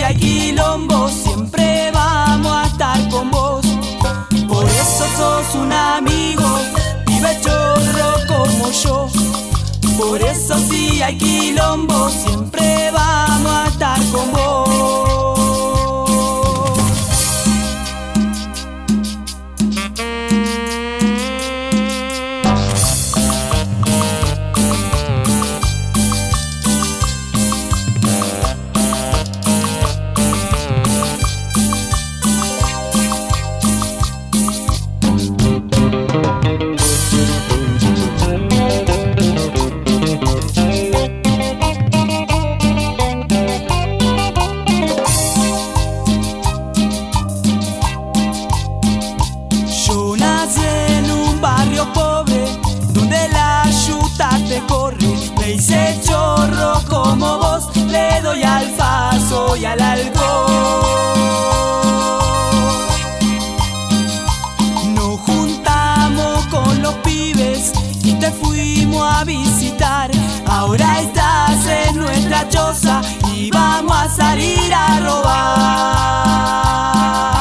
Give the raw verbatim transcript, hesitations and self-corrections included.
hay quilombo, siempre vamos a estar con vos. Por eso sos un amigo, pibe chorro como yo. Por eso si hay quilombo, siempre vamos a estar con vos. Me hice chorro como vos, le doy al faso y al alcohol. Nos juntamos con los pibes y te fuimos a visitar. Ahora estás en nuestra choza y vamos a salir a robar.